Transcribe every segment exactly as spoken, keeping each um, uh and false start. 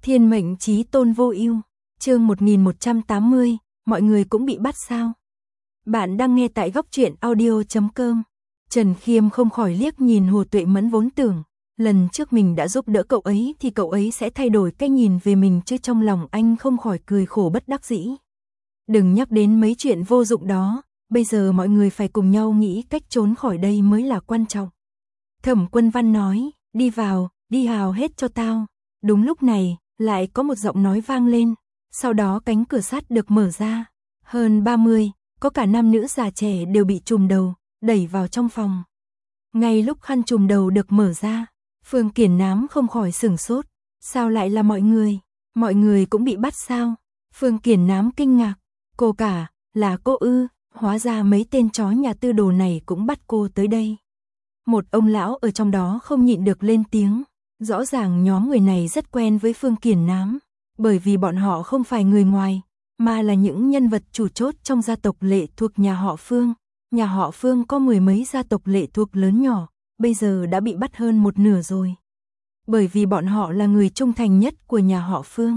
Thiên mệnh chí tôn vô ưu, chương một nghìn một trăm tám mươi, mọi người cũng bị bắt sao? Bạn đang nghe tại góc truyện audio chấm com. Trần Khiêm không khỏi liếc nhìn Hồ Tuệ Mẫn, vốn tưởng lần trước mình đã giúp đỡ cậu ấy thì cậu ấy sẽ thay đổi cái nhìn về mình, chứ trong lòng anh không khỏi cười khổ bất đắc dĩ. Đừng nhắc đến mấy chuyện vô dụng đó, bây giờ mọi người phải cùng nhau nghĩ cách trốn khỏi đây mới là quan trọng. Thẩm Quân Văn nói, đi vào, đi hào hết cho tao. Đúng lúc này, lại có một giọng nói vang lên, sau đó cánh cửa sắt được mở ra. Hơn ba mươi, có cả nam nữ già trẻ đều bị trùm đầu, đẩy vào trong phòng. Ngay lúc khăn trùm đầu được mở ra, Phương Kiển Nám không khỏi sửng sốt. Sao lại là mọi người? Mọi người cũng bị bắt sao? Phương Kiển Nám kinh ngạc. Cô cả, là cô ư? Hóa ra mấy tên chó nhà tư đồ này cũng bắt cô tới đây. Một ông lão ở trong đó không nhịn được lên tiếng. Rõ ràng nhóm người này rất quen với Phương Kiển Nám, bởi vì bọn họ không phải người ngoài, mà là những nhân vật chủ chốt trong gia tộc lệ thuộc nhà họ Phương. Nhà họ Phương có mười mấy gia tộc lệ thuộc lớn nhỏ, bây giờ đã bị bắt hơn một nửa rồi. Bởi vì bọn họ là người trung thành nhất của nhà họ Phương.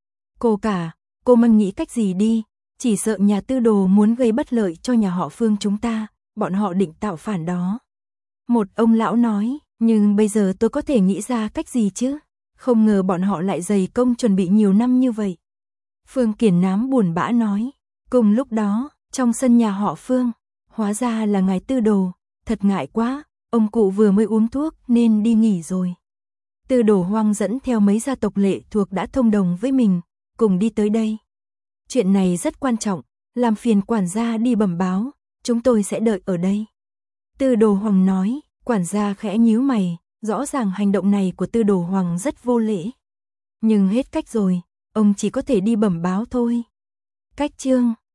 Cô cả, cô mang nghĩ cách gì đi, chỉ sợ nhà tư đồ muốn gây bất lợi cho nhà họ Phương chúng ta, bọn họ định tạo phản đó. Một ông lão nói, nhưng bây giờ tôi có thể nghĩ ra cách gì chứ? Không ngờ bọn họ lại dày công chuẩn bị nhiều năm như vậy. Phương Kiển Nám buồn bã nói. Cùng lúc đó, trong sân nhà họ Phương, hóa ra là ngài tư đồ, thật ngại quá, ông cụ vừa mới uống thuốc nên đi nghỉ rồi. Tư đồ Hoang dẫn theo mấy gia tộc lệ thuộc đã thông đồng với mình, cùng đi tới đây. Chuyện này rất quan trọng, làm phiền quản gia đi bẩm báo, chúng tôi sẽ đợi ở đây. Tư đồ Hoàng nói. Quản gia khẽ nhíu mày, rõ ràng hành động này của Tư đồ Hoàng rất vô lễ. Nhưng hết cách rồi, ông chỉ có thể đi bẩm báo thôi. Cách chương,